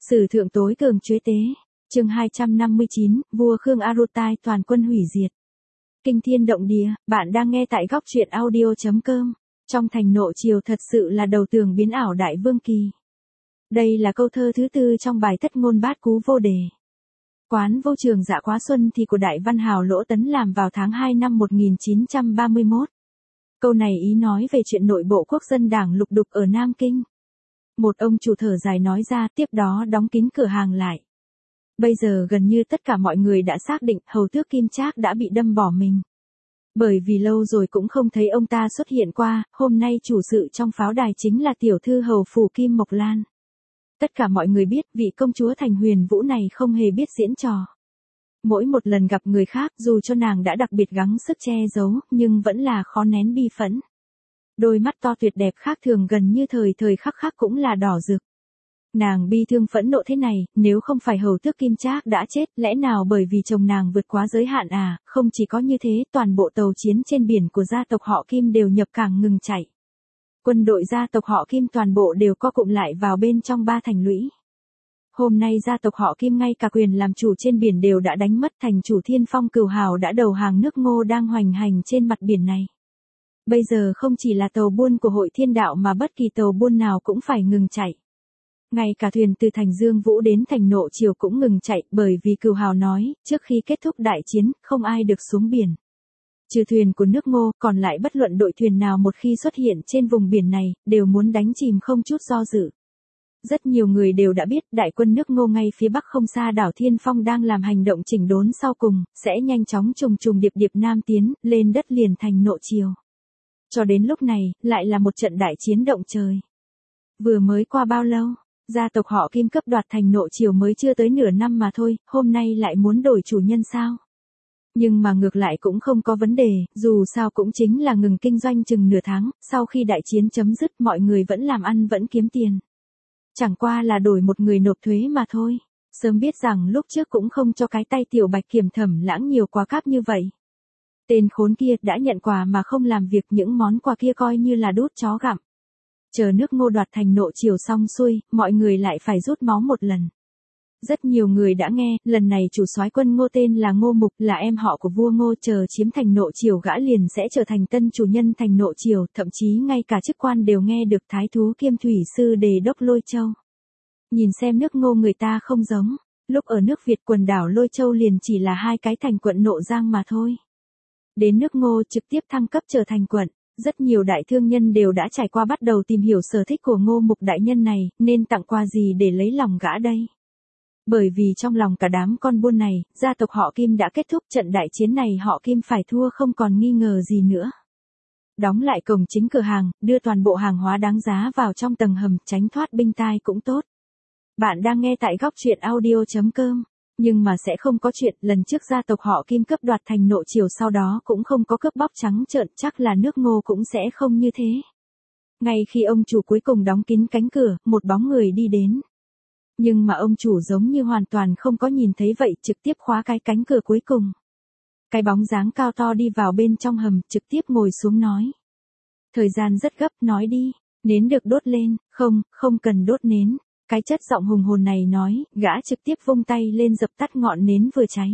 Sử thượng tối cường chuế tế. Chương 259, vua Khương Arutai toàn quân hủy diệt. Kinh thiên động địa, bạn đang nghe tại góc truyện audio.com. Trong thành nộ triều thật sự là đầu tường biến ảo đại vương kỳ. Đây là câu thơ thứ tư trong bài Thất ngôn bát cú vô đề. Quán vô trường dạ quá xuân thì của đại văn hào Lỗ Tấn làm vào tháng 2 năm 1931. Câu này ý nói về chuyện nội bộ quốc dân đảng lục đục ở Nam Kinh. Một ông chủ thở dài nói ra, tiếp đó đóng kín cửa hàng lại. Bây giờ gần như tất cả mọi người đã xác định hầu tước Kim Trác đã bị đâm bỏ mình. Bởi vì lâu rồi cũng không thấy ông ta xuất hiện qua, hôm nay chủ sự trong pháo đài chính là tiểu thư hầu phủ Kim Mộc Lan. Tất cả mọi người biết vị công chúa Thành Huyền Vũ này không hề biết diễn trò. Mỗi một lần gặp người khác dù cho nàng đã đặc biệt gắng sức che giấu, nhưng vẫn là khó nén bi phẫn. Đôi mắt to tuyệt đẹp khác thường gần như thời thời khắc khắc cũng là đỏ rực. Nàng bi thương phẫn nộ thế này, nếu không phải hầu tước Kim Trác đã chết, lẽ nào bởi vì chồng nàng vượt quá giới hạn à? Không chỉ có như thế, toàn bộ tàu chiến trên biển của gia tộc họ Kim đều nhập cảng ngừng chạy. Quân đội gia tộc họ Kim toàn bộ đều co cụm lại vào bên trong ba thành lũy. Hôm nay gia tộc họ Kim ngay cả quyền làm chủ trên biển đều đã đánh mất, thành chủ Thiên Phong Cửu Hào đã đầu hàng nước Ngô đang hoành hành trên mặt biển này. Bây giờ không chỉ là tàu buôn của Hội Thiên Đạo mà bất kỳ tàu buôn nào cũng phải ngừng chạy. Ngay cả thuyền từ thành Dương Vũ đến thành Nộ Triều cũng ngừng chạy, bởi vì Cửu Hào nói, trước khi kết thúc đại chiến, không ai được xuống biển. Trừ thuyền của nước Ngô, còn lại bất luận đội thuyền nào một khi xuất hiện trên vùng biển này, đều muốn đánh chìm không chút do dự. Rất nhiều người đều đã biết đại quân nước Ngô ngay phía bắc không xa đảo Thiên Phong đang làm hành động chỉnh đốn sau cùng, sẽ nhanh chóng trùng trùng điệp điệp nam tiến, lên đất liền thành Nộ Triều. Cho đến lúc này, lại là một trận đại chiến động trời. Vừa mới qua bao lâu, gia tộc họ Kim cấp đoạt thành Nộ Triều mới chưa tới nửa năm mà thôi, hôm nay lại muốn đổi chủ nhân sao? Nhưng mà ngược lại cũng không có vấn đề, dù sao cũng chính là ngừng kinh doanh chừng nửa tháng, sau khi đại chiến chấm dứt mọi người vẫn làm ăn vẫn kiếm tiền. Chẳng qua là đổi một người nộp thuế mà thôi, sớm biết rằng lúc trước cũng không cho cái tay tiểu Bạch Kiểm Thẩm Lãng nhiều quà cáp như vậy. Tên khốn kia đã nhận quà mà không làm việc, những món quà kia coi như là đút chó gặm. Chờ nước Ngô đoạt thành Nộ Triều xong xuôi, mọi người lại phải rút máu một lần. Rất nhiều người đã nghe, lần này chủ soái quân Ngô tên là Ngô Mục, là em họ của vua Ngô, chờ chiếm thành Nộ Triều gã liền sẽ trở thành tân chủ nhân thành Nộ Triều, thậm chí ngay cả chức quan đều nghe được thái thú kiêm thủy sư Đề Đốc Lôi Châu. Nhìn xem nước Ngô người ta không giống, lúc ở nước Việt quần đảo Lôi Châu liền chỉ là hai cái thành quận Nộ Giang mà thôi. Đến nước Ngô trực tiếp thăng cấp trở thành quận, rất nhiều đại thương nhân đều đã trải qua bắt đầu tìm hiểu sở thích của Ngô Mục đại nhân này, nên tặng quà gì để lấy lòng gã đây. Bởi vì trong lòng cả đám con buôn này, gia tộc họ Kim đã kết thúc trận đại chiến này, họ Kim phải thua không còn nghi ngờ gì nữa. Đóng lại cổng chính cửa hàng, đưa toàn bộ hàng hóa đáng giá vào trong tầng hầm, tránh thoát binh tai cũng tốt. Bạn đang nghe tại góc truyện audio.com. Nhưng mà sẽ không có chuyện, lần trước gia tộc họ Kim cấp đoạt thành Nộ Triều sau đó cũng không có cướp bóc trắng trợn, chắc là nước Ngô cũng sẽ không như thế. Ngay khi ông chủ cuối cùng đóng kín cánh cửa, một bóng người đi đến. Nhưng mà ông chủ giống như hoàn toàn không có nhìn thấy vậy, trực tiếp khóa cái cánh cửa cuối cùng. Cái bóng dáng cao to đi vào bên trong hầm, trực tiếp ngồi xuống nói. Thời gian rất gấp, nói đi, nến được đốt lên, không cần đốt nến. Cái chất giọng hùng hồn này nói, gã trực tiếp vung tay lên dập tắt ngọn nến vừa cháy.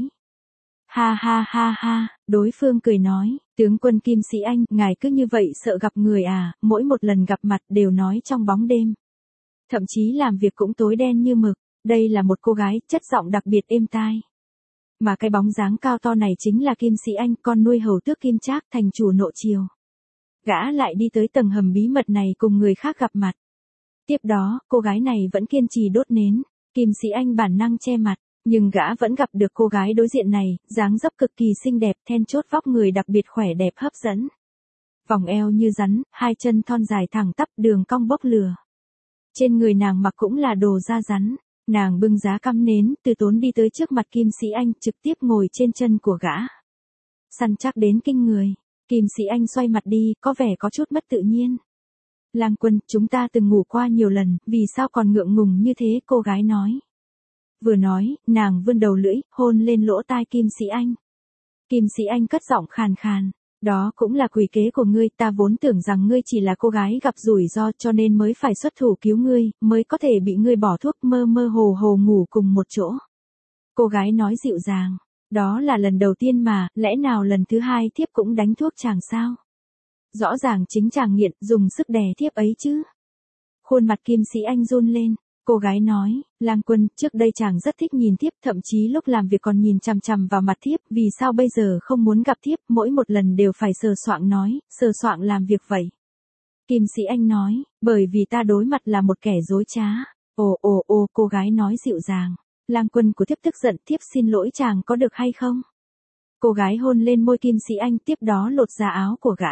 Ha ha ha ha, đối phương cười nói, tướng quân Kim Sĩ Anh, ngài cứ như vậy sợ gặp người à, mỗi một lần gặp mặt đều nói trong bóng đêm. Thậm chí làm việc cũng tối đen như mực, đây là một cô gái, chất giọng đặc biệt êm tai. Mà cái bóng dáng cao to này chính là Kim Sĩ Anh, con nuôi hầu tước Kim Trác, thành chủ Nộ Triều. Gã lại đi tới tầng hầm bí mật này cùng người khác gặp mặt. Tiếp đó, cô gái này vẫn kiên trì đốt nến, Kim Sĩ Anh bản năng che mặt, nhưng gã vẫn gặp được cô gái đối diện này, dáng dấp cực kỳ xinh đẹp, then chốt vóc người đặc biệt khỏe đẹp hấp dẫn. Vòng eo như rắn, hai chân thon dài thẳng tắp, đường cong bốc lửa. Trên người nàng mặc cũng là đồ da rắn, nàng bưng giá cắm nến, từ tốn đi tới trước mặt Kim Sĩ Anh, trực tiếp ngồi trên chân của gã. Săn chắc đến kinh người, Kim Sĩ Anh xoay mặt đi, có vẻ có chút mất tự nhiên. Lang quân, chúng ta từng ngủ qua nhiều lần, vì sao còn ngượng ngùng như thế, cô gái nói. Vừa nói, nàng vươn đầu lưỡi, hôn lên lỗ tai Kim Sĩ Anh. Kim Sĩ Anh cất giọng khàn khàn, Đó cũng là quỷ kế của ngươi, ta vốn tưởng rằng ngươi chỉ là cô gái gặp rủi ro cho nên mới phải xuất thủ cứu ngươi, mới có thể bị ngươi bỏ thuốc mơ mơ hồ hồ ngủ cùng một chỗ. Cô gái nói dịu dàng, đó là lần đầu tiên mà, lẽ nào lần thứ hai thiếp cũng đánh thuốc chàng sao? Rõ ràng chính chàng nghiện, dùng sức đè thiếp ấy chứ. Khuôn mặt Kim Sĩ Anh run lên, cô gái nói, Lang Quân, trước đây chàng rất thích nhìn thiếp, thậm chí lúc làm việc còn nhìn chằm chằm vào mặt thiếp, vì sao bây giờ không muốn gặp thiếp, mỗi một lần đều phải sờ soạng nói, sờ soạng làm việc vậy. Kim Sĩ Anh nói, bởi vì ta đối mặt là một kẻ dối trá. Ồ, cô gái nói dịu dàng, Lang Quân của thiếp tức giận, thiếp xin lỗi chàng có được hay không? Cô gái hôn lên môi Kim Sĩ Anh, tiếp đó lột ra áo của gã.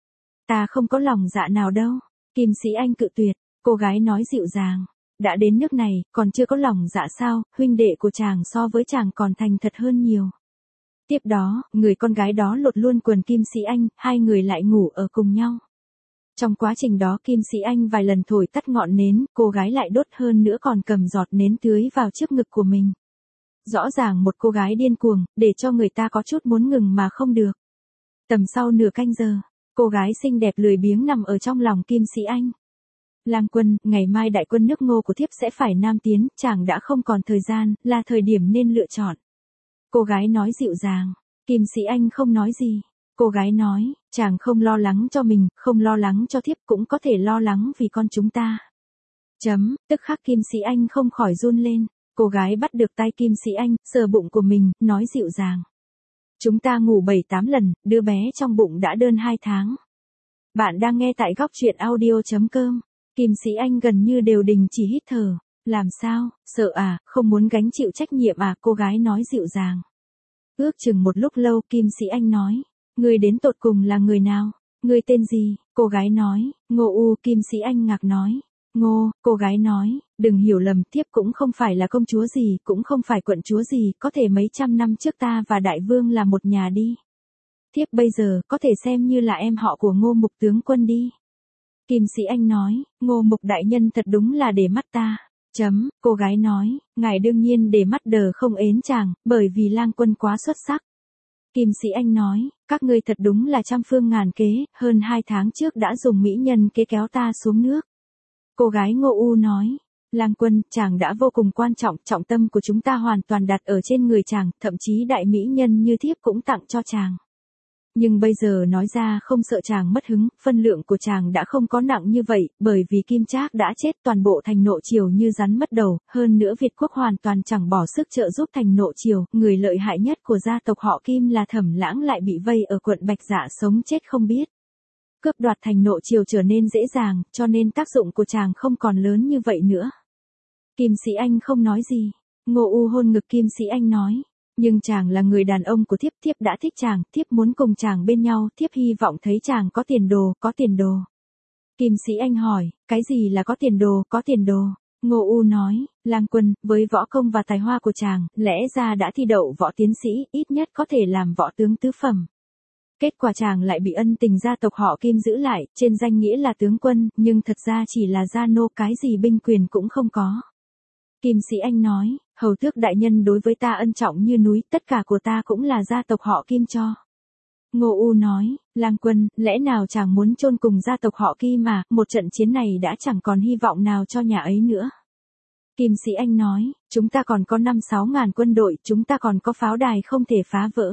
Ta không có lòng dạ nào đâu. Kim Sĩ Anh cự tuyệt, cô gái nói dịu dàng, đã đến nước này, còn chưa có lòng dạ sao, huynh đệ của chàng so với chàng còn thành thật hơn nhiều. Tiếp đó, người con gái đó lột luôn quần Kim Sĩ Anh, hai người lại ngủ ở cùng nhau. Trong quá trình đó Kim Sĩ Anh vài lần thổi tắt ngọn nến, cô gái lại đốt hơn nữa còn cầm giọt nến tưới vào trước ngực của mình. Rõ ràng một cô gái điên cuồng, để cho người ta có chút muốn ngừng mà không được. Tầm sau nửa canh giờ, cô gái xinh đẹp lười biếng nằm ở trong lòng Kim Sĩ Anh. Lang Quân, ngày mai đại quân nước Ngô của thiếp sẽ phải nam tiến, chàng đã không còn thời gian, là thời điểm nên lựa chọn. Cô gái nói dịu dàng, Kim Sĩ Anh không nói gì. Cô gái nói, chàng không lo lắng cho mình, không lo lắng cho thiếp cũng có thể lo lắng vì con chúng ta. Tức khắc Kim Sĩ Anh không khỏi run lên, cô gái bắt được tay Kim Sĩ Anh, sờ bụng của mình, nói dịu dàng. Chúng ta ngủ 7-8 lần, đứa bé trong bụng đã đơn 2 tháng. Bạn đang nghe tại góc truyện audio.com. Kim Sĩ Anh gần như đều đình chỉ hít thở. Làm sao, sợ à, không muốn gánh chịu trách nhiệm à, cô gái nói dịu dàng. Ước chừng một lúc lâu Kim Sĩ Anh nói, ngươi đến tột cùng là người nào, ngươi tên gì, cô gái nói, Ngô U. Kim Sĩ Anh ngạc nói, Ngô, cô gái nói, đừng hiểu lầm, thiếp cũng không phải là công chúa gì, cũng không phải quận chúa gì, có thể mấy trăm năm trước ta và đại vương là một nhà đi. Thiếp bây giờ có thể xem như là em họ của Ngô Mục tướng quân đi. Kim Sĩ Anh nói, Ngô Mục đại nhân thật đúng là để mắt ta. Cô gái nói, ngài đương nhiên để mắt đờ không ến chàng, bởi vì Lang Quân quá xuất sắc. Kim Sĩ Anh nói, các ngươi thật đúng là trăm phương ngàn kế, hơn 2 tháng trước đã dùng mỹ nhân kế kéo ta xuống nước. Cô gái Ngô U nói, Lang Quân, chàng đã vô cùng quan trọng, trọng tâm của chúng ta hoàn toàn đặt ở trên người chàng, thậm chí đại mỹ nhân như thiếp cũng tặng cho chàng. Nhưng bây giờ nói ra không sợ chàng mất hứng, phân lượng của chàng đã không có nặng như vậy, bởi vì Kim Trác đã chết, toàn bộ thành Nộ Triều như rắn mất đầu, hơn nữa Việt quốc hoàn toàn chẳng bỏ sức trợ giúp thành Nộ Triều, người lợi hại nhất của gia tộc họ Kim là Thẩm Lãng lại bị vây ở quận Bạch Dạ sống chết không biết. Cướp đoạt thành Nộ Triều trở nên dễ dàng, cho nên tác dụng của chàng không còn lớn như vậy nữa. Kim Sĩ Anh không nói gì. Ngô U hôn ngực Kim Sĩ Anh nói, nhưng chàng là người đàn ông của thiếp, thiếp đã thích chàng, thiếp muốn cùng chàng bên nhau, thiếp hy vọng thấy chàng có tiền đồ, có tiền đồ. Kim Sĩ Anh hỏi, cái gì là có tiền đồ, có tiền đồ? Ngô U nói, Lang Quân, với võ công và tài hoa của chàng, lẽ ra đã thi đậu võ tiến sĩ, ít nhất có thể làm võ tướng tứ phẩm. Kết quả chàng lại bị ân tình gia tộc họ Kim giữ lại, trên danh nghĩa là tướng quân, nhưng thật ra chỉ là gia nô, cái gì binh quyền cũng không có. Kim Sĩ Anh nói, hầu tước đại nhân đối với ta ân trọng như núi, tất cả của ta cũng là gia tộc họ Kim cho. Ngô U nói, Lang Quân, lẽ nào chàng muốn chôn cùng gia tộc họ Kim mà, một trận chiến này đã chẳng còn hy vọng nào cho nhà ấy nữa. Kim Sĩ Anh nói, chúng ta còn có 5-6 ngàn quân đội, chúng ta còn có pháo đài không thể phá vỡ.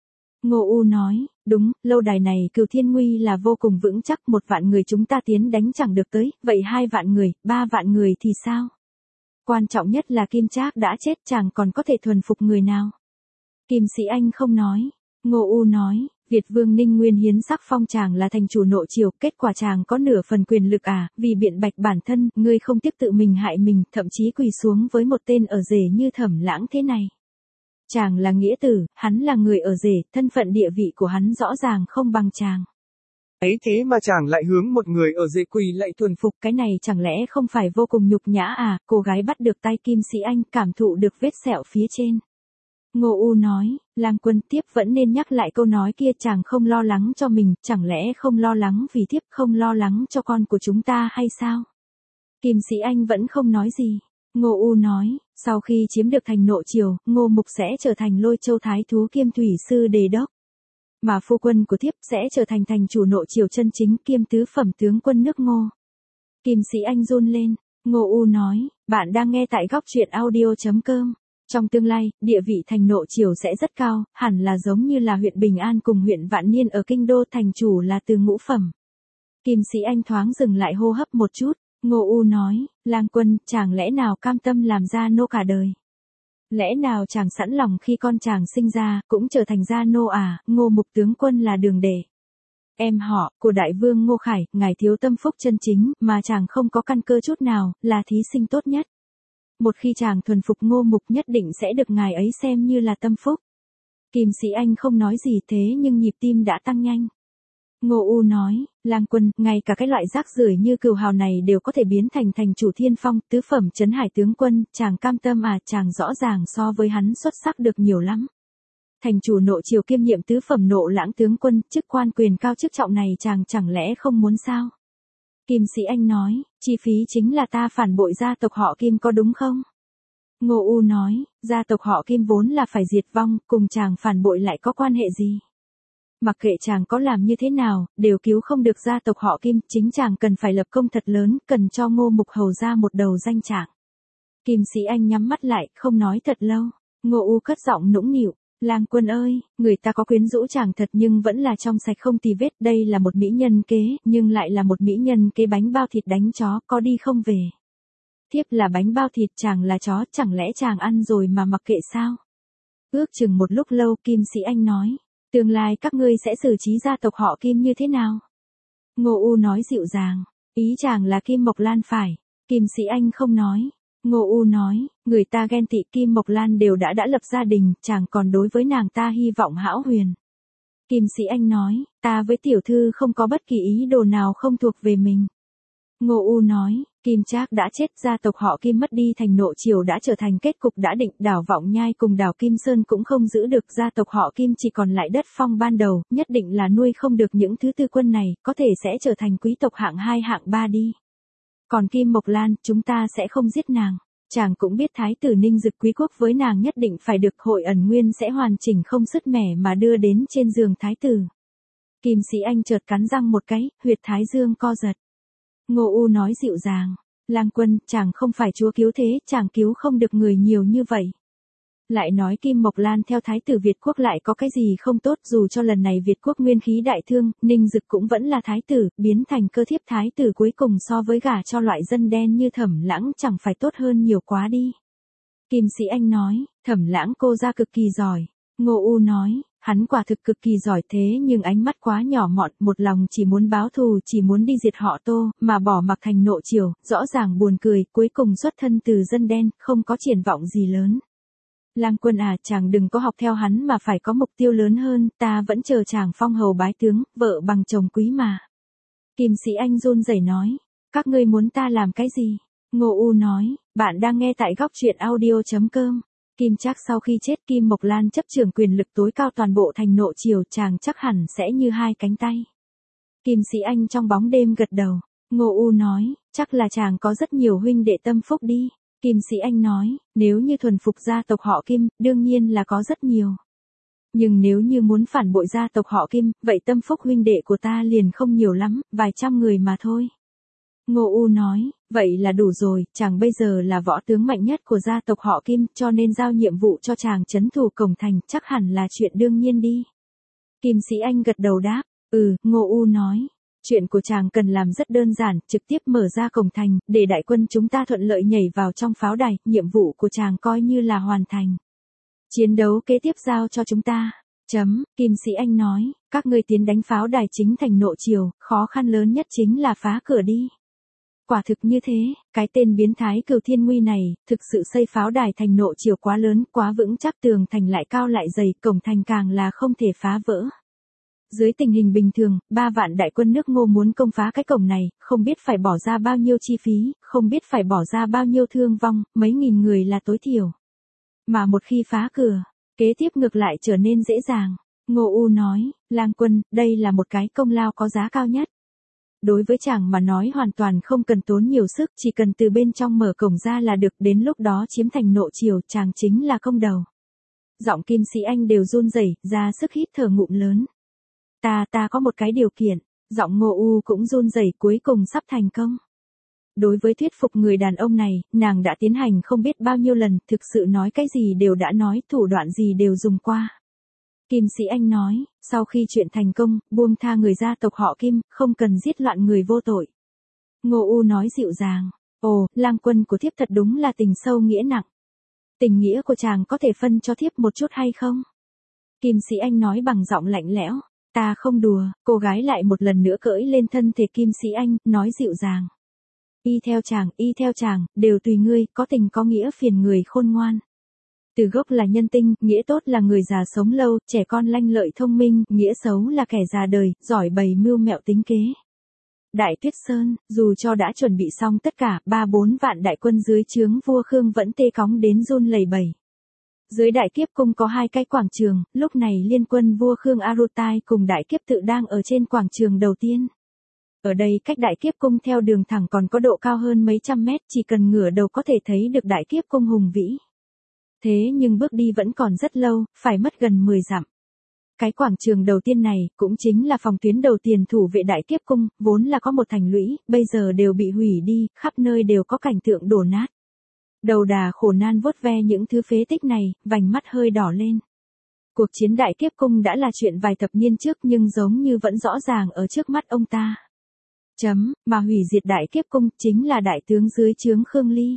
Ngô U nói, đúng, lâu đài này Cửu Thiên Nguy là vô cùng vững chắc, 1 vạn người chúng ta tiến đánh chẳng được tới, vậy 2 vạn người, 3 vạn người thì sao? Quan trọng nhất là Kim Trác đã chết, chàng còn có thể thuần phục người nào? Kim Sĩ Anh không nói. Ngô U nói, Việt Vương Ninh Nguyên hiến sắc phong chàng là thành chủ Nộ Triều, kết quả chàng có nửa phần quyền lực à, vì biện bạch bản thân, ngươi không tiếc tự mình hại mình, thậm chí quỳ xuống với một tên ở rể như Thẩm Lãng thế này. Chàng là nghĩa tử, hắn là người ở rể, thân phận địa vị của hắn rõ ràng không bằng chàng. Ấy thế mà chàng lại hướng một người ở rể quỳ lạy thuần phục, cái này chẳng lẽ không phải vô cùng nhục nhã à? Cô gái bắt được tay Kim Sĩ Anh, cảm thụ được vết sẹo phía trên. Ngô U nói, Lang Quân, tiếp vẫn nên nhắc lại câu nói kia, chàng không lo lắng cho mình, chẳng lẽ không lo lắng vì thiếp, không lo lắng cho con của chúng ta hay sao? Kim Sĩ Anh vẫn không nói gì. Ngô U nói, sau khi chiếm được thành Nộ Triều, Ngô Mục sẽ trở thành Lôi Châu Thái thú kiêm thủy sư đề đốc. Mà phu quân của thiếp sẽ trở thành thành chủ nội triều chân chính kiêm tứ phẩm tướng quân nước Ngô. Kim Sĩ Anh run lên, Ngô U nói, bạn đang nghe tại góc truyện audio.com. Trong tương lai, địa vị thành nội triều sẽ rất cao, hẳn là giống như là huyện Bình An cùng huyện Vạn Niên ở kinh đô, thành chủ là từ ngũ phẩm. Kim Sĩ Anh thoáng dừng lại hô hấp một chút, Ngô U nói, lang quân, chàng lẽ nào cam tâm làm gia nô cả đời? Lẽ nào chàng sẵn lòng khi con chàng sinh ra, cũng trở thành gia nô à? Ngô Mục tướng quân là đường đệ em họ của đại vương Ngô Khải, ngài thiếu tâm phúc chân chính, mà chàng không có căn cơ chút nào, là thí sinh tốt nhất. Một khi chàng thuần phục Ngô Mục nhất định sẽ được ngài ấy xem như là tâm phúc. Kim Sĩ Anh không nói gì thế nhưng nhịp tim đã tăng nhanh. Ngô U nói, lang quân, ngay cả cái loại rác rưởi như Cửu Hào này đều có thể biến thành thành chủ thiên phong, tứ phẩm trấn hải tướng quân, chàng cam tâm à? Chàng rõ ràng so với hắn xuất sắc được nhiều lắm. Thành chủ nội triều kiêm nhiệm tứ phẩm nộ lãng tướng quân, chức quan quyền cao chức trọng này chàng chẳng lẽ không muốn sao? Kim Sĩ Anh nói, chi phí chính là ta phản bội gia tộc họ Kim có đúng không? Ngô U nói, gia tộc họ Kim vốn là phải diệt vong, cùng chàng phản bội lại có quan hệ gì? Mặc kệ chàng có làm như thế nào, đều cứu không được gia tộc họ Kim, chính chàng cần phải lập công thật lớn, cần cho Ngô Mục hầu ra một đầu danh trạng. Kim Sĩ Anh nhắm mắt lại, không nói thật lâu. Ngô U cất giọng nũng nịu, lang quân ơi, người ta có quyến rũ chàng thật nhưng vẫn là trong sạch không tì vết, đây là một mỹ nhân kế, nhưng lại là một mỹ nhân kế bánh bao thịt đánh chó, có đi không về. Thiếp là bánh bao thịt, chàng là chó, chẳng lẽ chàng ăn rồi mà mặc kệ sao? Ước chừng một lúc lâu, Kim Sĩ Anh nói, tương lai các ngươi sẽ xử trí gia tộc họ Kim như thế nào? Ngô U nói dịu dàng, ý chàng là Kim Mộc Lan phải. Kim Sĩ Anh không nói. Ngô U nói, người ta ghen tị, Kim Mộc Lan đều đã lập gia đình, chàng còn đối với nàng ta hy vọng hão huyền. Kim Sĩ Anh nói, ta với tiểu thư không có bất kỳ ý đồ nào không thuộc về mình. Ngô U nói, Kim Trác đã chết, gia tộc họ Kim mất đi thành nội triều đã trở thành kết cục đã định, đảo Vọng Nhai cùng đảo Kim Sơn cũng không giữ được, gia tộc họ Kim chỉ còn lại đất phong ban đầu, nhất định là nuôi không được những thứ tư quân này, có thể sẽ trở thành quý tộc hạng 2 hạng 3 đi. Còn Kim Mộc Lan, chúng ta sẽ không giết nàng. Chàng cũng biết thái tử Ninh Dực quý quốc với nàng nhất định phải được Hội Ẩn Nguyên sẽ hoàn chỉnh không sứt mẻ mà đưa đến trên giường thái tử. Kim Sĩ Anh chợt cắn răng một cái, huyệt thái dương co giật. Ngô U nói dịu dàng, lang quân, chàng không phải chúa cứu thế, chàng cứu không được người nhiều như vậy. Lại nói Kim Mộc Lan theo thái tử Việt quốc lại có cái gì không tốt, dù cho lần này Việt quốc nguyên khí đại thương, Ninh Dực cũng vẫn là thái tử, biến thành cơ thiếp thái tử cuối cùng so với gả cho loại dân đen như Thẩm Lãng chẳng phải tốt hơn nhiều quá đi. Kim Sĩ Anh nói, Thẩm Lãng cô ra cực kỳ giỏi. Ngô U nói, hắn quả thực cực kỳ giỏi thế nhưng ánh mắt quá nhỏ mọn, một lòng chỉ muốn báo thù, chỉ muốn đi diệt họ Tô, mà bỏ mặc thành nội triều, rõ ràng buồn cười, cuối cùng xuất thân từ dân đen, không có triển vọng gì lớn. Lang quân à, chàng đừng có học theo hắn mà phải có mục tiêu lớn hơn, ta vẫn chờ chàng phong hầu bái tướng, vợ bằng chồng quý mà. Kim Sĩ Anh run rẩy nói, các ngươi muốn ta làm cái gì? Ngô U nói, bạn đang nghe tại góc truyện audio.com. Kim Trác sau khi chết, Kim Mộc Lan chấp trưởng quyền lực tối cao toàn bộ thành nội triều, chàng chắc hẳn sẽ như hai cánh tay. Kim Sĩ Anh trong bóng đêm gật đầu. Ngô U nói, chắc là chàng có rất nhiều huynh đệ tâm phúc đi. Kim Sĩ Anh nói, nếu như thuần phục gia tộc họ Kim, đương nhiên là có rất nhiều. Nhưng nếu như muốn phản bội gia tộc họ Kim, vậy tâm phúc huynh đệ của ta liền không nhiều lắm, vài trăm người mà thôi. Ngô U nói, vậy là đủ rồi, chàng bây giờ là võ tướng mạnh nhất của gia tộc họ Kim, cho nên giao nhiệm vụ cho chàng trấn thủ cổng thành, chắc hẳn là chuyện đương nhiên đi. Kim Sĩ Anh gật đầu đáp, Ngô U nói. Chuyện của chàng cần làm rất đơn giản, trực tiếp mở ra cổng thành, để đại quân chúng ta thuận lợi nhảy vào trong pháo đài, nhiệm vụ của chàng coi như là hoàn thành. Chiến đấu kế tiếp giao cho chúng ta. Kim Sĩ Anh nói, các ngươi tiến đánh pháo đài chính thành nội triều, khó khăn lớn nhất chính là phá cửa đi. Quả thực như thế, cái tên biến thái Cửu Thiên Nguy này, thực sự xây pháo đài thành nội triều quá lớn, quá vững chắc, tường thành lại cao lại dày, cổng thành càng là không thể phá vỡ. Dưới tình hình bình thường, 3 vạn đại quân nước Ngô muốn công phá cái cổng này, không biết phải bỏ ra bao nhiêu chi phí, không biết phải bỏ ra bao nhiêu thương vong, mấy nghìn người là tối thiểu. Mà một khi phá cửa, kế tiếp ngược lại trở nên dễ dàng. Ngô U nói, lang quân, đây là một cái công lao có giá cao nhất. Đối với chàng mà nói hoàn toàn không cần tốn nhiều sức, chỉ cần từ bên trong mở cổng ra là được, đến lúc đó chiếm thành nội triều, chàng chính là công đầu. Giọng Kim Sĩ Anh đều run rẩy, ra sức hít thở ngụm lớn. Ta có một cái điều kiện. Giọng Ngô U cũng run rẩy, cuối cùng sắp thành công. Đối với thuyết phục người đàn ông này, nàng đã tiến hành không biết bao nhiêu lần, thực sự nói cái gì đều đã nói, thủ đoạn gì đều dùng qua. Kim Sĩ Anh nói, sau khi chuyện thành công, buông tha người gia tộc họ Kim, không cần giết loạn người vô tội. Ngô U nói dịu dàng, ồ, lang quân của thiếp thật đúng là tình sâu nghĩa nặng. Tình nghĩa của chàng có thể phân cho thiếp một chút hay không? Kim Sĩ Anh nói bằng giọng lạnh lẽo, ta không đùa, cô gái lại một lần nữa cưỡi lên thân thể Kim Sĩ Anh, nói dịu dàng. Y theo chàng, đều tùy ngươi, có tình có nghĩa phiền người khôn ngoan. Từ gốc là nhân tinh, nghĩa tốt là người già sống lâu, trẻ con lanh lợi thông minh, nghĩa xấu là kẻ già đời, giỏi bày mưu mẹo tính kế. Đại Tuyết Sơn, dù cho đã chuẩn bị xong tất cả, 3-4 vạn đại quân dưới trướng vua Khương vẫn tê cóng đến run lẩy bẩy. Dưới Đại Kiếp Cung có 2 cái quảng trường, lúc này liên quân vua Khương Arutai cùng Đại Kiếp Tự đang ở trên quảng trường đầu tiên. Ở đây cách Đại Kiếp Cung theo đường thẳng còn có độ cao hơn mấy trăm mét, chỉ cần ngửa đầu có thể thấy được Đại Kiếp Cung hùng vĩ. Thế nhưng bước đi vẫn còn rất lâu, phải mất gần 10 dặm. Cái quảng trường đầu tiên này, cũng chính là phòng tuyến đầu tiền thủ vệ Đại Kiếp Cung, vốn là có một thành lũy, bây giờ đều bị hủy đi, khắp nơi đều có cảnh tượng đổ nát. Đầu đà khổ nan vuốt ve những thứ phế tích này, vành mắt hơi đỏ lên. Cuộc chiến Đại Kiếp Cung đã là chuyện vài thập niên trước nhưng giống như vẫn rõ ràng ở trước mắt ông ta. Mà hủy diệt Đại Kiếp Cung chính là đại tướng dưới trướng Khương Ly.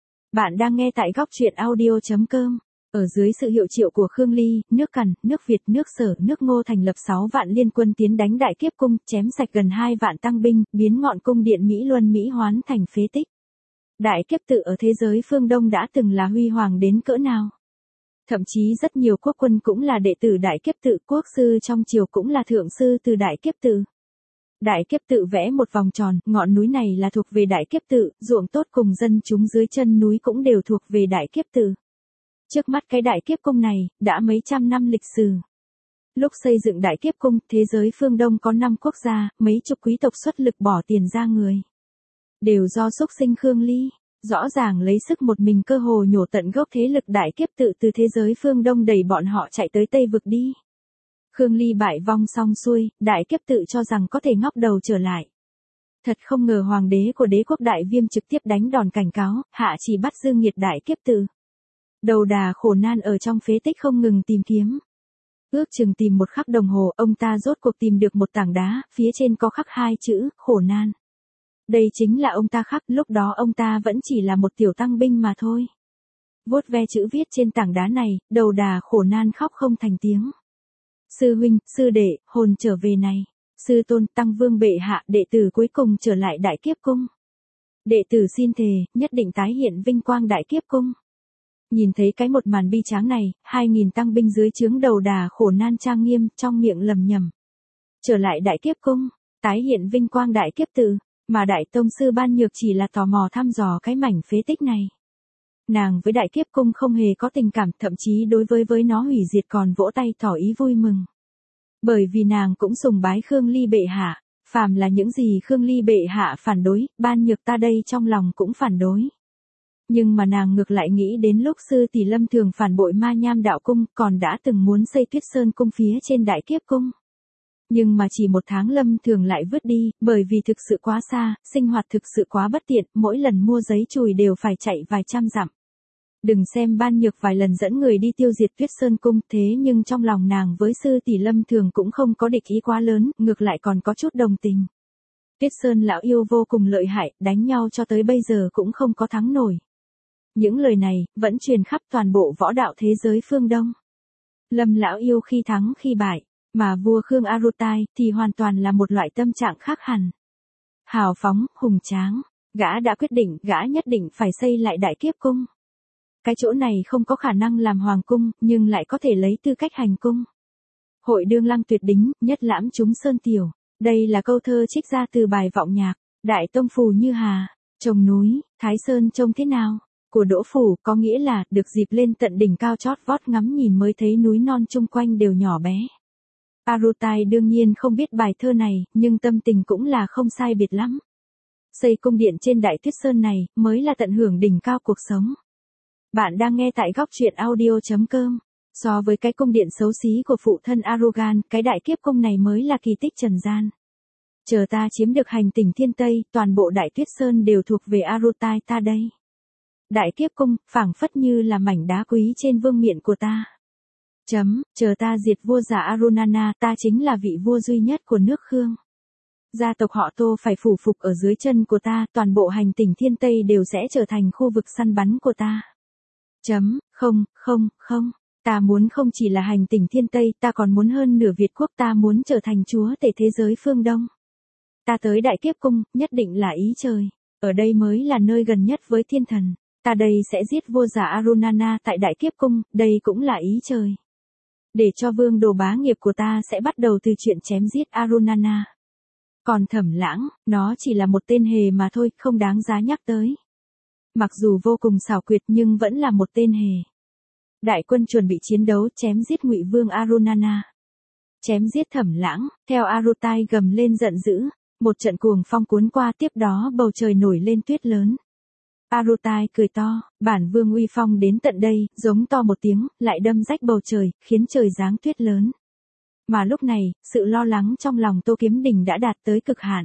Bạn đang nghe tại góc truyện audio.com. Ở dưới sự hiệu triệu của Khương Ly, nước Cằn, nước Việt, nước Sở, nước Ngô thành lập 6 vạn liên quân tiến đánh Đại Kiếp Cung, chém sạch gần 2 vạn tăng binh, biến ngọn cung điện Mỹ Luân Mỹ Hoán thành phế tích. Đại Kiếp Tự ở thế giới phương Đông đã từng là huy hoàng đến cỡ nào. Thậm chí rất nhiều quốc quân cũng là đệ tử Đại Kiếp Tự, quốc sư trong triều cũng là thượng sư từ Đại Kiếp Tự. Đại Kiếp Tự vẽ một vòng tròn, ngọn núi này là thuộc về Đại Kiếp Tự, ruộng tốt cùng dân chúng dưới chân núi cũng đều thuộc về Đại Kiếp Tự. Trước mắt cái Đại Kiếp Cung này, đã mấy trăm năm lịch sử. Lúc xây dựng Đại Kiếp Cung, thế giới phương Đông có 5 quốc gia, mấy chục quý tộc xuất lực bỏ tiền ra người. Đều do xúc sinh Khương Ly, rõ ràng lấy sức một mình cơ hồ nhổ tận gốc thế lực Đại Kiếp Tự từ thế giới phương Đông đẩy bọn họ chạy tới Tây Vực đi. Khương Ly bại vong xong xuôi, Đại Kiếp Tự cho rằng có thể ngóc đầu trở lại. Thật không ngờ hoàng đế của đế quốc Đại Viêm trực tiếp đánh đòn cảnh cáo, hạ chỉ bắt Dương Nghiệt Đại Kiếp Tự. Đầu đà khổ nan ở trong phế tích không ngừng tìm kiếm. Ước chừng tìm một khắc đồng hồ, ông ta rốt cuộc tìm được một tảng đá, phía trên có khắc 2 chữ, khổ nan. Đây chính là ông ta khắc, lúc đó ông ta vẫn chỉ là một tiểu tăng binh mà thôi. Vuốt ve chữ viết trên tảng đá này, đầu đà khổ nan khóc không thành tiếng. Sư huynh, sư đệ, hồn trở về này. Sư tôn, tăng vương bệ hạ, đệ tử cuối cùng trở lại Đại Kiếp Cung. Đệ tử xin thề, nhất định tái hiện vinh quang Đại Kiếp Cung. Nhìn thấy cái một màn bi tráng này, 2.000 tăng binh dưới trướng đầu đà khổ nan trang nghiêm, trong miệng lầm nhầm. Trở lại Đại Kiếp Cung, tái hiện vinh quang Đại Kiếp Tự, mà Đại Tông sư Ban Nhược chỉ là tò mò thăm dò cái mảnh phế tích này. Nàng với Đại Kiếp Cung không hề có tình cảm, thậm chí đối với nó hủy diệt còn vỗ tay tỏ ý vui mừng. Bởi vì nàng cũng sùng bái Khương Ly bệ hạ, phàm là những gì Khương Ly bệ hạ phản đối, Ban Nhược ta đây trong lòng cũng phản đối. Nhưng mà nàng ngược lại nghĩ đến lúc sư tỷ Lâm Thường phản bội Ma Nham Đạo Cung, còn đã từng muốn xây Tuyết Sơn Cung phía trên Đại Kiếp Cung. Nhưng mà chỉ 1 tháng Lâm Thường lại vứt đi, bởi vì thực sự quá xa, sinh hoạt thực sự quá bất tiện, mỗi lần mua giấy chùi đều phải chạy vài trăm dặm. Đừng xem Ban Nhược vài lần dẫn người đi tiêu diệt Tuyết Sơn Cung, thế nhưng trong lòng nàng với sư tỷ Lâm Thường cũng không có địch ý quá lớn, ngược lại còn có chút đồng tình. Tuyết Sơn lão yêu vô cùng lợi hại, đánh nhau cho tới bây giờ cũng không có thắng nổi. Những lời này, vẫn truyền khắp toàn bộ võ đạo thế giới phương Đông. Lâm lão yêu khi thắng khi bại, mà vua Khương Arutai thì hoàn toàn là một loại tâm trạng khác hẳn. Hào phóng, hùng tráng, gã đã quyết định, gã nhất định phải xây lại Đại Kiếp Cung. Cái chỗ này không có khả năng làm hoàng cung, nhưng lại có thể lấy tư cách hành cung. Hội đương lăng tuyệt đính, nhất lãm chúng sơn tiểu. Đây là câu thơ trích ra từ bài vọng nhạc, Đại Tông phù như hà, trồng núi, Thái Sơn trông thế nào? Của Đỗ Phủ có nghĩa là được dịp lên tận đỉnh cao chót vót ngắm nhìn mới thấy núi non chung quanh đều nhỏ bé. Arutai đương nhiên không biết bài thơ này, nhưng tâm tình cũng là không sai biệt lắm. Xây cung điện trên Đại Tuyết Sơn này mới là tận hưởng đỉnh cao cuộc sống. Bạn đang nghe tại góc truyện audio.com. So với cái cung điện xấu xí của phụ thân Arugan, cái đại kiếp cung này mới là kỳ tích trần gian. Chờ ta chiếm được hành tinh thiên Tây, toàn bộ đại tuyết sơn đều thuộc về Arutai ta đây. Đại kiếp cung, phảng phất như là mảnh đá quý trên vương miện của ta. Chờ ta diệt vua giả Arunana, ta chính là vị vua duy nhất của nước Khương. Gia tộc họ Tô phải phủ phục ở dưới chân của ta, toàn bộ hành tinh thiên Tây đều sẽ trở thành khu vực săn bắn của ta. Không, ta muốn không chỉ là hành tinh thiên Tây, ta còn muốn hơn nửa Việt quốc, ta muốn trở thành chúa tể thế giới phương Đông. Ta tới đại kiếp cung, nhất định là ý trời. Ở đây mới là nơi gần nhất với thiên thần. Ta đây sẽ giết vua giả Arunana tại đại kiếp cung, đây cũng là ý trời. Để cho vương đồ bá nghiệp của ta sẽ bắt đầu từ chuyện chém giết Arunana. Còn Thẩm Lãng, nó chỉ là một tên hề mà thôi, không đáng giá nhắc tới. Mặc dù vô cùng xảo quyệt nhưng vẫn là một tên hề. Đại quân chuẩn bị chiến đấu, chém giết Ngụy Vương Arunana. Chém giết Thẩm Lãng, theo Arutai gầm lên giận dữ, một trận cuồng phong cuốn qua, tiếp đó bầu trời nổi lên tuyết lớn. Arutai cười to, bản vương uy phong đến tận đây, giống to một tiếng, lại đâm rách bầu trời, khiến trời giáng tuyết lớn. Mà lúc này, sự lo lắng trong lòng Tô Kiếm Đình đã đạt tới cực hạn.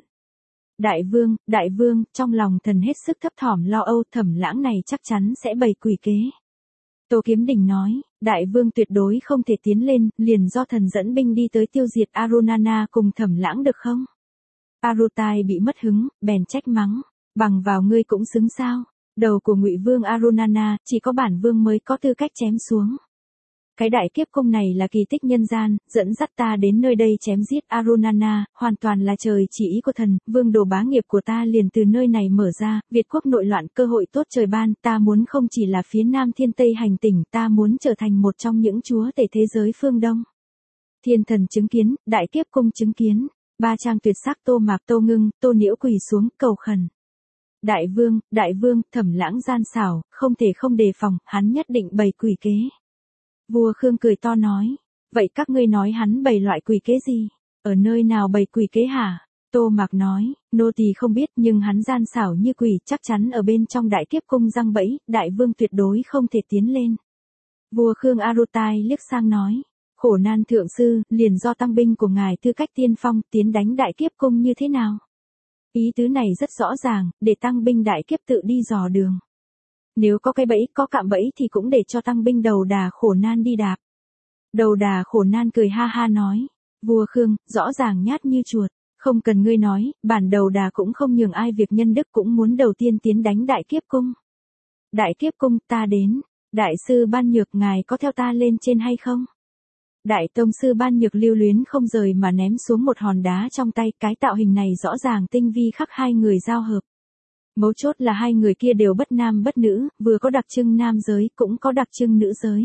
Đại vương, trong lòng thần hết sức thấp thỏm lo âu, Thẩm Lãng này chắc chắn sẽ bày quỷ kế. Tô Kiếm Đình nói, đại vương tuyệt đối không thể tiến lên, liền do thần dẫn binh đi tới tiêu diệt Arunana cùng Thẩm Lãng được không? Arutai bị mất hứng, bèn trách mắng, bằng vào ngươi cũng xứng sao? Đầu của Ngụy Vương Arunana, chỉ có bản vương mới có tư cách chém xuống. Cái đại kiếp cung này là kỳ tích nhân gian, dẫn dắt ta đến nơi đây chém giết Arunana, hoàn toàn là trời chỉ ý của thần, vương đồ bá nghiệp của ta liền từ nơi này mở ra, Việt quốc nội loạn, cơ hội tốt trời ban, ta muốn không chỉ là phía nam thiên Tây hành tinh, ta muốn trở thành một trong những chúa tể thế giới phương Đông. Thiên thần chứng kiến, đại kiếp cung chứng kiến, ba trang tuyệt sắc Tô Mạc, Tô Ngưng, Tô Niễu quỳ xuống, cầu khẩn. Đại vương, Thẩm Lãng gian xảo, không thể không đề phòng, hắn nhất định bày quỷ kế. Vua Khương cười to nói, vậy các ngươi nói hắn bày loại quỷ kế gì? Ở nơi nào bày quỷ kế hả? Tô Mạc nói, nô tỳ không biết nhưng hắn gian xảo như quỷ, chắc chắn ở bên trong đại kiếp cung giăng bẫy, đại vương tuyệt đối không thể tiến lên. Vua Khương Arutai liếc sang nói, khổ nan thượng sư, liền do tăng binh của ngài tư cách tiên phong tiến đánh đại kiếp cung như thế nào? Ý tứ này rất rõ ràng, để tăng binh đại kiếp tự đi dò đường. Nếu có cái bẫy, có cạm bẫy thì cũng để cho tăng binh đầu đà khổ nan đi đạp. Đầu đà khổ nan cười ha ha nói, vua Khương, rõ ràng nhát như chuột, không cần ngươi nói, bản đầu đà cũng không nhường ai việc nhân đức, cũng muốn đầu tiên tiến đánh đại kiếp cung. Đại kiếp cung, ta đến, đại sư Ban Nhược, ngài có theo ta lên trên hay không? Đại tông sư Ban Nhược lưu luyến không rời mà ném xuống một hòn đá trong tay, cái tạo hình này rõ ràng tinh vi khắc hai người giao hợp. Mấu chốt là hai người kia đều bất nam bất nữ, vừa có đặc trưng nam giới, cũng có đặc trưng nữ giới.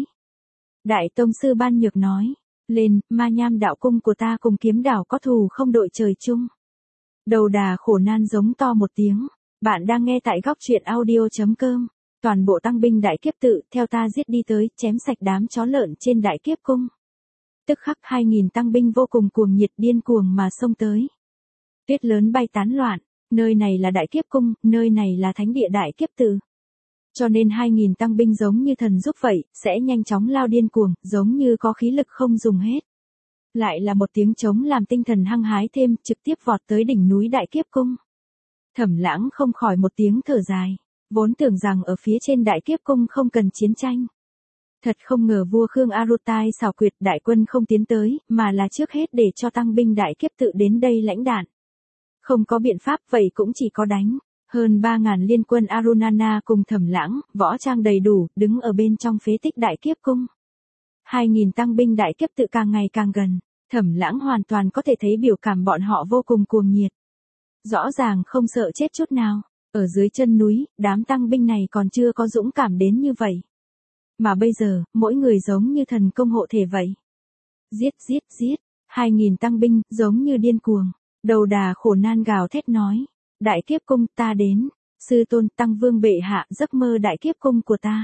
Đại tông sư Ban Nhược nói, lên, ma nham đạo cung của ta cùng kiếm đảo có thù không đội trời chung. Đầu đà khổ nan giống to một tiếng, bạn đang nghe tại góc truyện audio.com. Toàn bộ tăng binh đại kiếp tự, theo ta giết đi tới, chém sạch đám chó lợn trên đại kiếp cung. Tức khắc 2000 tăng binh vô cùng cuồng nhiệt điên cuồng mà xông tới. Tuyết lớn bay tán loạn, nơi này là đại kiếp cung, nơi này là thánh địa đại kiếp tự. Cho nên 2000 tăng binh giống như thần giúp vậy, sẽ nhanh chóng lao điên cuồng, giống như có khí lực không dùng hết. Lại là một tiếng trống làm tinh thần hăng hái thêm, trực tiếp vọt tới đỉnh núi đại kiếp cung. Thẩm Lãng không khỏi một tiếng thở dài, vốn tưởng rằng ở phía trên đại kiếp cung không cần chiến tranh. Thật không ngờ vua Khương Arutai xảo quyệt, đại quân không tiến tới, mà là trước hết để cho tăng binh đại kiếp tự đến đây lãnh đạn. Không có biện pháp vậy cũng chỉ có đánh. Hơn 3000 liên quân Arunana cùng Thẩm Lãng, võ trang đầy đủ, đứng ở bên trong phế tích đại kiếp cung. 2000 tăng binh đại kiếp tự càng ngày càng gần, Thẩm Lãng hoàn toàn có thể thấy biểu cảm bọn họ vô cùng cuồng nhiệt. Rõ ràng không sợ chết chút nào, ở dưới chân núi, đám tăng binh này còn chưa có dũng cảm đến như vậy. Mà bây giờ, mỗi người giống như thần công hộ thể vậy. Giết, 2000 tăng binh, giống như điên cuồng. Đầu đà khổ nan gào thét nói, đại kiếp cung, ta đến, sư tôn tăng vương bệ hạ, giấc mơ đại kiếp cung của ta.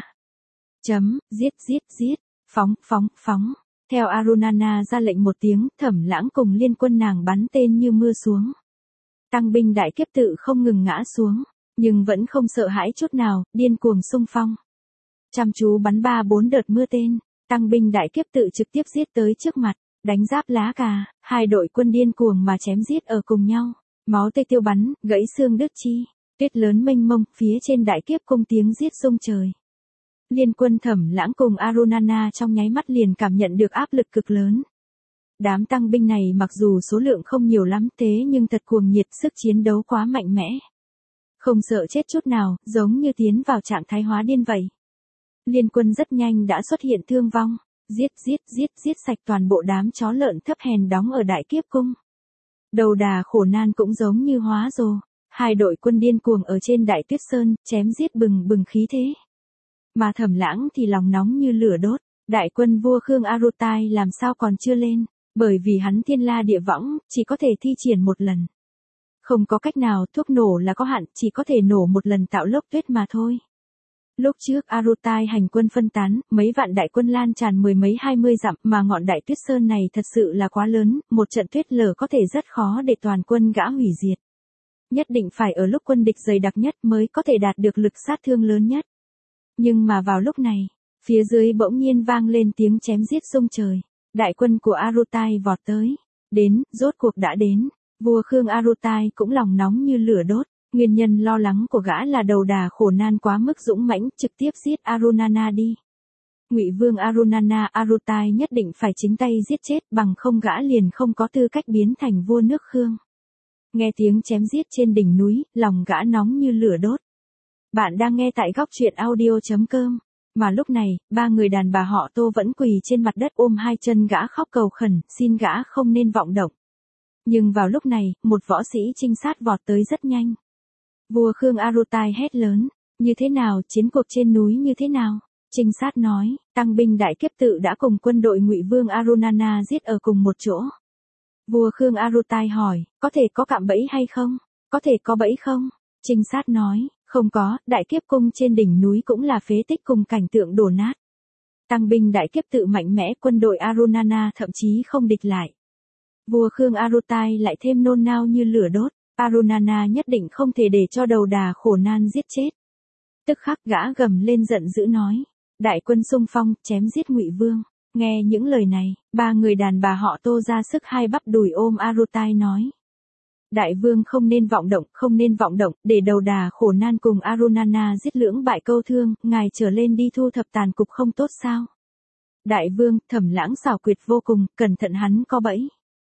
Giết, phóng. Theo Arunana ra lệnh một tiếng, Thẩm Lãng cùng liên quân nàng bắn tên như mưa xuống. Tăng binh đại kiếp tự không ngừng ngã xuống, nhưng vẫn không sợ hãi chút nào, điên cuồng xung phong. Chăm chú bắn 3-4 đợt mưa tên, Tăng binh đại kiếp tự trực tiếp giết tới trước mặt, đánh giáp lá cà, hai đội quân điên cuồng mà chém giết ở cùng nhau, máu tươi tiêu bắn, gãy xương đứt chi, tuyết lớn mênh mông, phía trên đại kiếp cung tiếng giết rung trời. Liên quân Thẩm Lãng cùng Arunana trong nháy mắt liền cảm nhận được áp lực cực lớn. Đám tăng binh này mặc dù số lượng không nhiều lắm thế nhưng thật cuồng nhiệt, sức chiến đấu quá mạnh mẽ. Không sợ chết chút nào, giống như tiến vào trạng thái hóa điên vậy. Liên quân rất nhanh đã xuất hiện thương vong, giết sạch toàn bộ đám chó lợn thấp hèn đóng ở đại kiếp cung. Đầu đà khổ nan cũng giống như hóa rồ, hai đội quân điên cuồng ở trên đại tuyết sơn, chém giết bừng bừng khí thế. Mà Thẩm Lãng thì lòng nóng như lửa đốt, đại quân vua Khương Arutai làm sao còn chưa lên, bởi vì hắn thiên la địa võng, chỉ có thể thi triển một lần. Không có cách nào, thuốc nổ là có hạn, chỉ có thể nổ một lần tạo lốc tuyết mà thôi. Lúc trước Arutai hành quân phân tán, mấy vạn đại quân lan tràn mười mấy 20 dặm mà ngọn đại tuyết sơn này thật sự là quá lớn, một trận tuyết lở có thể rất khó để toàn quân gã hủy diệt. Nhất định phải ở lúc quân địch dày đặc nhất mới có thể đạt được lực sát thương lớn nhất. Nhưng mà vào lúc này, phía dưới bỗng nhiên vang lên tiếng chém giết rung trời. Đại quân của Arutai vọt tới. Đến, rốt cuộc đã đến. Vua Khương Arutai cũng lòng nóng như lửa đốt. Nguyên nhân lo lắng của gã là đầu đà khổ nan quá mức dũng mãnh, trực tiếp giết Arunana đi. Ngụy Vương Arunana Arutai nhất định phải chính tay giết chết, bằng không gã liền không có tư cách biến thành vua nước Khương. Nghe tiếng chém giết trên đỉnh núi, lòng gã nóng như lửa đốt. Bạn đang nghe tại góc truyện audio.com. Mà lúc này, ba người đàn bà họ Tô vẫn quỳ trên mặt đất ôm hai chân gã khóc cầu khẩn, xin gã không nên vọng động. Nhưng vào lúc này, một võ sĩ trinh sát vọt tới rất nhanh. Vua Khương Arutai hét lớn, như thế nào, chiến cuộc trên núi như thế nào? Trinh sát nói, tăng binh đại kiếp tự đã cùng quân đội Ngụy Vương Arunana giết ở cùng một chỗ. Vua Khương Arutai hỏi, có thể có cạm bẫy hay không? Có thể có bẫy không? Trinh sát nói, không có, đại kiếp cung trên đỉnh núi cũng là phế tích cùng cảnh tượng đổ nát. Tăng binh đại kiếp tự mạnh mẽ, quân đội Arunana thậm chí không địch lại. Vua Khương Arutai lại thêm nôn nao như lửa đốt, Arunana nhất định không thể để cho đầu đà khổ nan giết chết. Tức khắc gã gầm lên giận dữ nói, đại quân xung phong, chém giết Ngụy Vương. Nghe những lời này, ba người đàn bà họ Tô ra sức hai bắp đùi ôm Arutai nói. Đại vương không nên vọng động, để đầu đà khổ nan cùng Arunana giết lưỡng bại câu thương, ngài trở lên đi thu thập tàn cục không tốt sao? Đại vương, Thẩm Lãng xảo quyệt vô cùng, cẩn thận hắn có bẫy.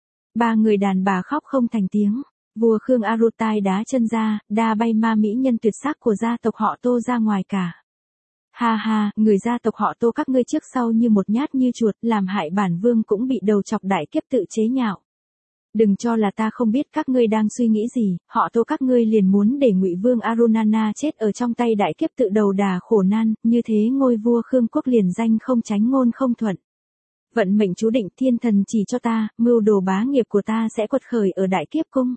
Ba người đàn bà khóc không thành tiếng, vua Khương Arutai đá chân ra, đa bay ma mỹ nhân tuyệt sắc của gia tộc họ Tô ra ngoài cả. Ha ha, người gia tộc họ Tô các ngươi trước sau như một nhát như chuột, làm hại bản vương cũng bị đầu chọc đại kiếp tự chế nhạo. Đừng cho là ta không biết các ngươi đang suy nghĩ gì, họ Tô các ngươi liền muốn để Ngụy Vương Arunana chết ở trong tay đại kiếp tự đầu đà khổ nan, như thế ngôi vua Khương quốc liền danh không tránh ngôn không thuận. Vận mệnh chú định, thiên thần chỉ cho ta, mưu đồ bá nghiệp của ta sẽ quật khởi ở đại kiếp cung.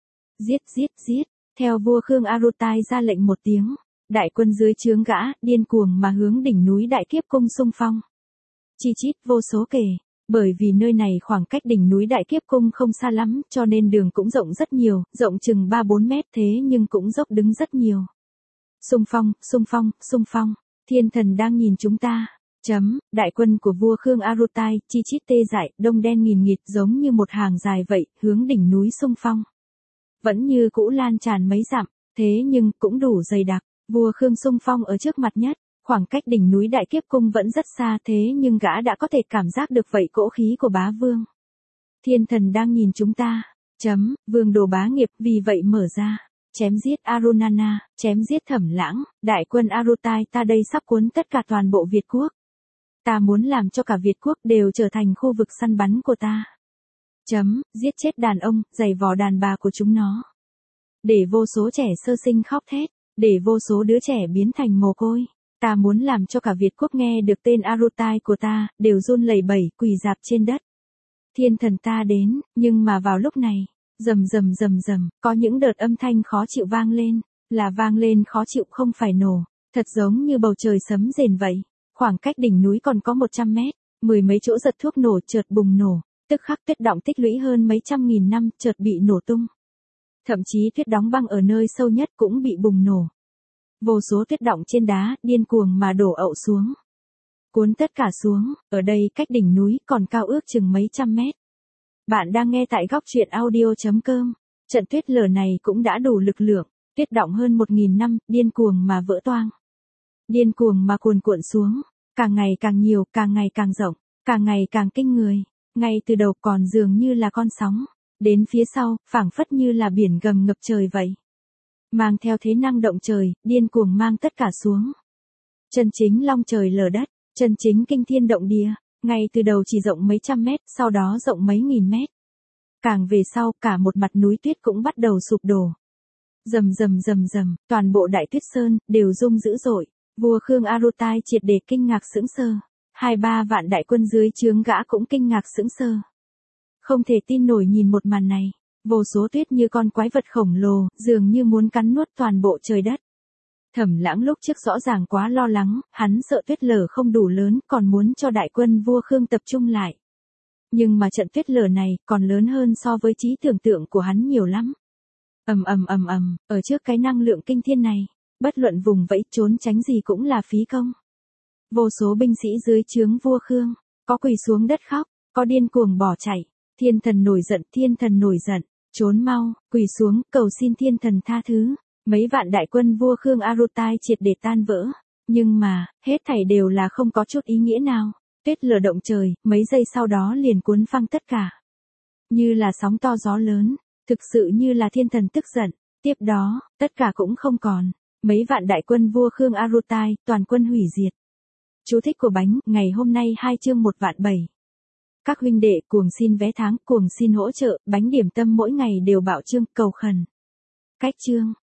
Giết, theo vua Khương Arutai ra lệnh một tiếng, đại quân dưới trướng gã, điên cuồng mà hướng đỉnh núi đại kiếp cung xung phong. Chi chít vô số kể. Bởi vì nơi này khoảng cách đỉnh núi đại kiếp cung không xa lắm, cho nên đường cũng rộng rất nhiều, rộng chừng 3-4 mét thế nhưng cũng dốc đứng rất nhiều. Xung phong, thiên thần đang nhìn chúng ta. Đại quân của vua Khương Arutai, chi chít tê dại, đông đen nghìn nghịt giống như một hàng dài vậy, hướng đỉnh núi xung phong. Vẫn như cũ lan tràn mấy dặm, thế nhưng cũng đủ dày đặc, vua Khương xung phong ở trước mặt nhất. Khoảng cách đỉnh núi đại kiếp cung vẫn rất xa thế nhưng gã đã có thể cảm giác được vậy cỗ khí của bá vương. Thiên thần đang nhìn chúng ta. Vương đồ bá nghiệp, vì vậy mở ra. Chém giết Arunana, chém giết Thẩm Lãng, đại quân Arutai ta đây sắp cuốn tất cả toàn bộ Việt quốc. Ta muốn làm cho cả Việt quốc đều trở thành khu vực săn bắn của ta. Giết chết đàn ông, giày vò đàn bà của chúng nó. Để vô số trẻ sơ sinh khóc thét, để vô số đứa trẻ biến thành mồ côi. Ta muốn làm cho cả Việt quốc nghe được tên Arutai của ta, đều run lẩy bẩy, quỳ rạp trên đất. Thiên thần ta đến, nhưng mà vào lúc này, rầm, có những đợt âm thanh khó chịu vang lên, là vang lên khó chịu không phải nổ, thật giống như bầu trời sấm rền vậy. Khoảng cách đỉnh núi còn có 100 mét, mười mấy chỗ giật thuốc nổ chợt bùng nổ, tức khắc tuyết động tích lũy hơn mấy trăm nghìn năm chợt bị nổ tung. Thậm chí tuyết đóng băng ở nơi sâu nhất cũng bị bùng nổ. Vô số tuyết động trên đá, điên cuồng mà đổ ậu xuống. cuốn tất cả xuống, ở đây cách đỉnh núi còn cao ước chừng mấy trăm mét. Bạn đang nghe tại góc truyện audio.com. Trận tuyết lở này cũng đã đủ lực lượng, tuyết đọng hơn 1.000 năm, điên cuồng mà vỡ toang. Điên cuồng mà cuồn cuộn xuống, càng ngày càng nhiều, càng ngày càng rộng, càng ngày càng kinh người. Ngay từ đầu còn dường như là con sóng, đến phía sau, phảng phất như là biển gầm ngập trời vậy. Mang theo thế năng động trời, điên cuồng mang tất cả xuống. Chân chính long trời lở đất, chân chính kinh thiên động địa, ngay từ đầu chỉ rộng mấy trăm mét, sau đó rộng mấy nghìn mét. Càng về sau, cả một mặt núi tuyết cũng bắt đầu sụp đổ. Rầm rầm rầm rầm, toàn bộ Đại Tuyết Sơn đều rung dữ dội. Vua Khương Arutai triệt để kinh ngạc sững sờ. 2-3 vạn đại quân dưới trướng gã cũng kinh ngạc sững sờ. Không thể tin nổi nhìn một màn này, vô số tuyết như con quái vật khổng lồ, dường như muốn cắn nuốt toàn bộ trời đất. Thẩm Lãng lúc trước rõ ràng quá lo lắng, hắn sợ tuyết lở không đủ lớn, còn muốn cho đại quân vua Khương tập trung lại. Nhưng mà trận tuyết lở này còn lớn hơn so với trí tưởng tượng của hắn nhiều lắm. Ầm ầm ầm ầm, ở trước cái năng lượng kinh thiên này, bất luận vùng vẫy trốn tránh gì cũng là phí công. Vô số binh sĩ dưới trướng vua Khương, có quỳ xuống đất khóc, có điên cuồng bỏ chạy. Thiên thần nổi giận, trốn mau, quỳ xuống, cầu xin thiên thần tha thứ. Mấy vạn đại quân vua Khương Arutai triệt để tan vỡ. Nhưng mà, hết thảy đều là không có chút ý nghĩa nào. Tuyết lở động trời, mấy giây sau đó liền cuốn phăng tất cả. Như là sóng to gió lớn, thực sự như là thiên thần tức giận. Tiếp đó, tất cả cũng không còn. Mấy vạn đại quân vua Khương Arutai, toàn quân hủy diệt. Chú thích của bánh, ngày hôm nay 2 chương 1.7. Các huynh đệ cuồng xin vé tháng, cuồng xin hỗ trợ, bánh điểm tâm mỗi ngày đều bảo chương, cầu khẩn. Cách chương,